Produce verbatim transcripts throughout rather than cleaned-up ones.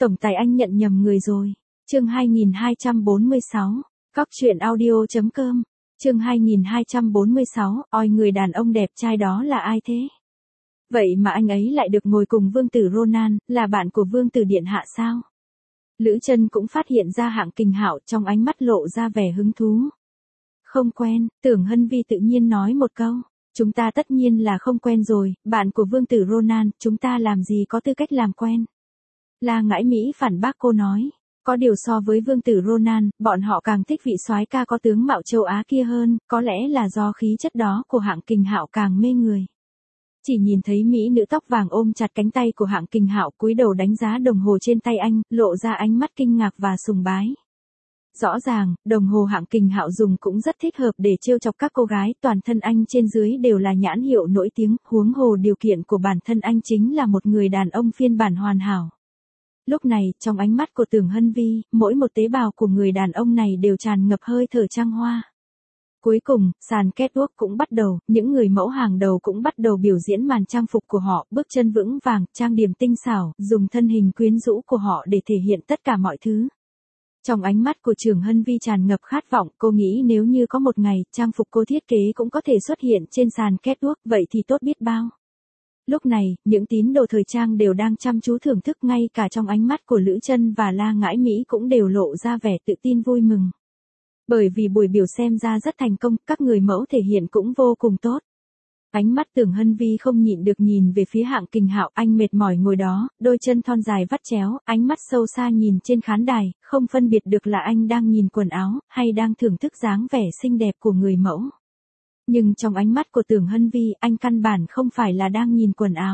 Tổng tài anh nhận nhầm người rồi. Chương hai nghìn hai trăm bốn mươi sáu. Cóc truyện audio chấm com. Chương hai nghìn hai trăm bốn mươi sáu. Ôi, người đàn ông đẹp trai đó là ai thế? Vậy mà anh ấy lại được ngồi cùng Vương tử Ronan, là bạn của Vương tử điện hạ sao? Lữ Trân cũng phát hiện ra Hạng Kình Hạo, trong ánh mắt lộ ra vẻ hứng thú. Không quen, Tưởng Hân Vi tự nhiên nói một câu. Chúng ta tất nhiên là không quen rồi, bạn của Vương tử Ronan, chúng ta làm gì có tư cách làm quen. La Ngãi Mỹ phản bác cô nói. Có điều so với Vương tử Ronan, bọn họ càng thích vị soái ca có tướng mạo châu Á kia hơn, có lẽ là do khí chất đó của Hạng Kình Hạo càng mê người. Chỉ nhìn thấy mỹ nữ tóc vàng ôm chặt cánh tay của Hạng Kình Hạo, cúi đầu đánh giá đồng hồ trên tay anh, lộ ra ánh mắt kinh ngạc và sùng bái. Rõ ràng, đồng hồ Hạng Kình Hạo dùng cũng rất thích hợp để trêu chọc các cô gái, toàn thân anh trên dưới đều là nhãn hiệu nổi tiếng, huống hồ điều kiện của bản thân anh chính là một người đàn ông phiên bản hoàn hảo. Lúc này, trong ánh mắt của Tưởng Hân Vi, mỗi một tế bào của người đàn ông này đều tràn ngập hơi thở trăng hoa. Cuối cùng, sàn catwalk cũng bắt đầu, những người mẫu hàng đầu cũng bắt đầu biểu diễn màn trang phục của họ, bước chân vững vàng, trang điểm tinh xảo, dùng thân hình quyến rũ của họ để thể hiện tất cả mọi thứ. Trong ánh mắt của Tưởng Hân Vi tràn ngập khát vọng, cô nghĩ nếu như có một ngày, trang phục cô thiết kế cũng có thể xuất hiện trên sàn catwalk, vậy thì tốt biết bao. Lúc này, những tín đồ thời trang đều đang chăm chú thưởng thức, ngay cả trong ánh mắt của Lữ Trân và La Ngãi Mỹ cũng đều lộ ra vẻ tự tin vui mừng. Bởi vì buổi biểu xem ra rất thành công, các người mẫu thể hiện cũng vô cùng tốt. Ánh mắt Tưởng Hân Vi không nhịn được nhìn về phía Hạng Kình Hạo, anh mệt mỏi ngồi đó, đôi chân thon dài vắt chéo, ánh mắt sâu xa nhìn trên khán đài, không phân biệt được là anh đang nhìn quần áo, hay đang thưởng thức dáng vẻ xinh đẹp của người mẫu. Nhưng trong ánh mắt của Tưởng Hân Vi, anh căn bản không phải là đang nhìn quần áo,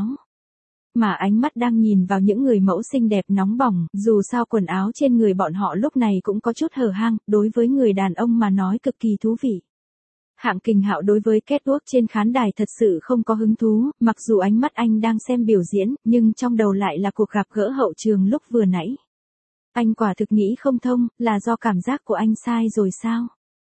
mà ánh mắt đang nhìn vào những người mẫu xinh đẹp nóng bỏng, dù sao quần áo trên người bọn họ lúc này cũng có chút hở hang, đối với người đàn ông mà nói cực kỳ thú vị. Hạng Kình Hạo đối với catwalk trên khán đài thật sự không có hứng thú, mặc dù ánh mắt anh đang xem biểu diễn, nhưng trong đầu lại là cuộc gặp gỡ hậu trường lúc vừa nãy. Anh quả thực nghĩ không thông, là do cảm giác của anh sai rồi sao?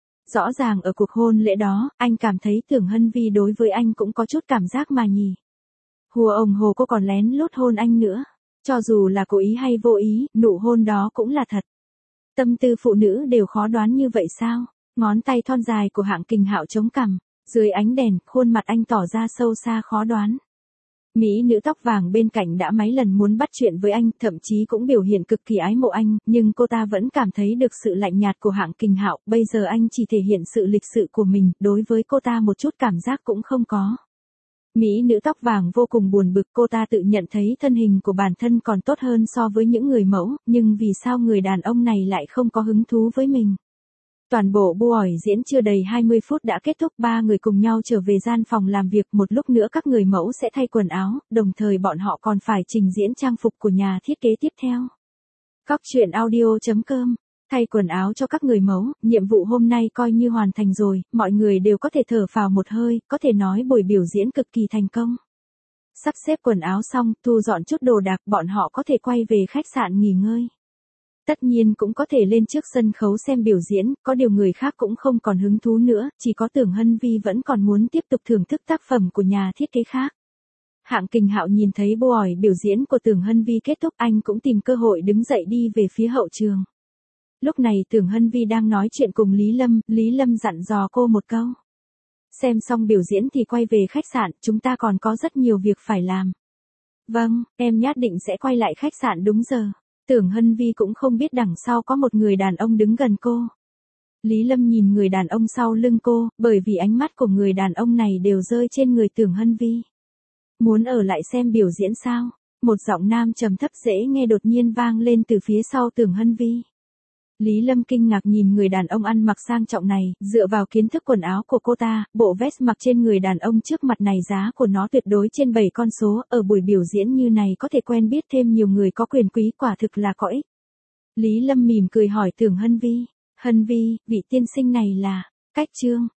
Rõ ràng ở cuộc hôn lễ đó, anh cảm thấy Tưởng Hân Vi đối với anh cũng có chút cảm giác mà nhỉ. Hùa ồng hồ cô còn lén lút hôn anh nữa. Cho dù là cố ý hay vô ý, nụ hôn đó cũng là thật. Tâm tư phụ nữ đều khó đoán như vậy sao? Ngón tay thon dài của Hạng Kình Hạo chống cằm, dưới ánh đèn, khuôn mặt anh tỏ ra sâu xa khó đoán. Mỹ nữ tóc vàng bên cạnh đã mấy lần muốn bắt chuyện với anh, thậm chí cũng biểu hiện cực kỳ ái mộ anh, nhưng cô ta vẫn cảm thấy được sự lạnh nhạt của Hạng Kình Hạo, bây giờ anh chỉ thể hiện sự lịch sự của mình, đối với cô ta một chút cảm giác cũng không có. Mỹ nữ tóc vàng vô cùng buồn bực, cô ta tự nhận thấy thân hình của bản thân còn tốt hơn so với những người mẫu, nhưng vì sao người đàn ông này lại không có hứng thú với mình. Toàn bộ buổi diễn chưa đầy hai mươi phút đã kết thúc, ba người cùng nhau trở về gian phòng làm việc, một lúc nữa các người mẫu sẽ thay quần áo, đồng thời bọn họ còn phải trình diễn trang phục của nhà thiết kế tiếp theo. Cóc truyện audio chấm com. Thay quần áo cho các người mẫu, nhiệm vụ hôm nay coi như hoàn thành rồi, mọi người đều có thể thở phào một hơi, có thể nói buổi biểu diễn cực kỳ thành công. Sắp xếp quần áo xong, thu dọn chút đồ đạc, bọn họ có thể quay về khách sạn nghỉ ngơi. Tất nhiên cũng có thể lên trước sân khấu xem biểu diễn, có điều người khác cũng không còn hứng thú nữa, chỉ có Tưởng Hân Vi vẫn còn muốn tiếp tục thưởng thức tác phẩm của nhà thiết kế khác. Hạng Kình Hạo nhìn thấy buổi biểu diễn của Tưởng Hân Vi kết thúc, anh cũng tìm cơ hội đứng dậy đi về phía hậu trường. Lúc này Tưởng Hân Vi đang nói chuyện cùng Lý Lâm, Lý Lâm dặn dò cô một câu. Xem xong biểu diễn thì quay về khách sạn, chúng ta còn có rất nhiều việc phải làm. Vâng, em nhất định sẽ quay lại khách sạn đúng giờ. Tưởng Hân Vi cũng không biết đằng sau có một người đàn ông đứng gần cô. Lý Lâm nhìn người đàn ông sau lưng cô, bởi vì ánh mắt của người đàn ông này đều rơi trên người Tưởng Hân Vi. Muốn ở lại xem biểu diễn sao? Một giọng nam trầm thấp dễ nghe đột nhiên vang lên từ phía sau Tưởng Hân Vi. Lý Lâm kinh ngạc nhìn người đàn ông ăn mặc sang trọng này, dựa vào kiến thức quần áo của cô ta, bộ vest mặc trên người đàn ông trước mặt này giá của nó tuyệt đối trên bảy con số, ở buổi biểu diễn như này có thể quen biết thêm nhiều người có quyền quý, quả thực là có ích. Lý Lâm mỉm cười hỏi Tưởng Hân Vi, Hân Vi, vị tiên sinh này là, Cách Trương,